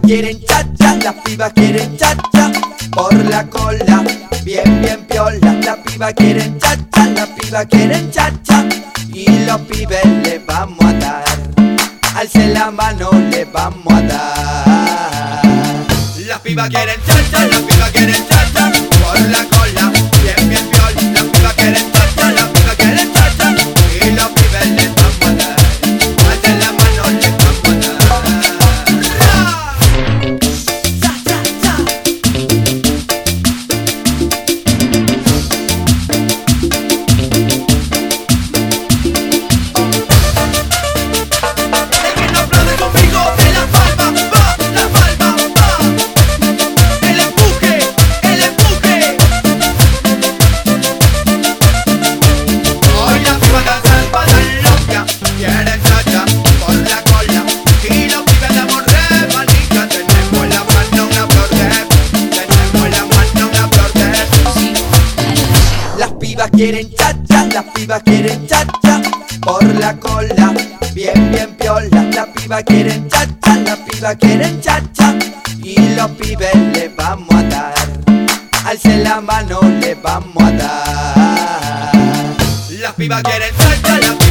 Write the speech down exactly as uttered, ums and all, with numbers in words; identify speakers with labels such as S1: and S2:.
S1: quieren chacha, las pibas quieren chacha por la cola, bien bien piola. Las pibas quieren chacha, las pibas quieren chacha y los pibes le vamos a dar, alce la mano le vamos a dar. Las pibas quieren chacha, las pibas quieren chacha por la cola, bien bien piola. Las pibas quieren chacha, las pibas quieren chacha y los pibes le vamos a dar, alce la mano le vamos a dar. Las pibas quieren chacha, las pibas quieren chacha por la cola, bien bien piola. Las pibas quieren chacha, las pibas quieren chacha y los pibes le vamos a dar, alce la mano le vamos a dar. Las pibas quieren chacha, las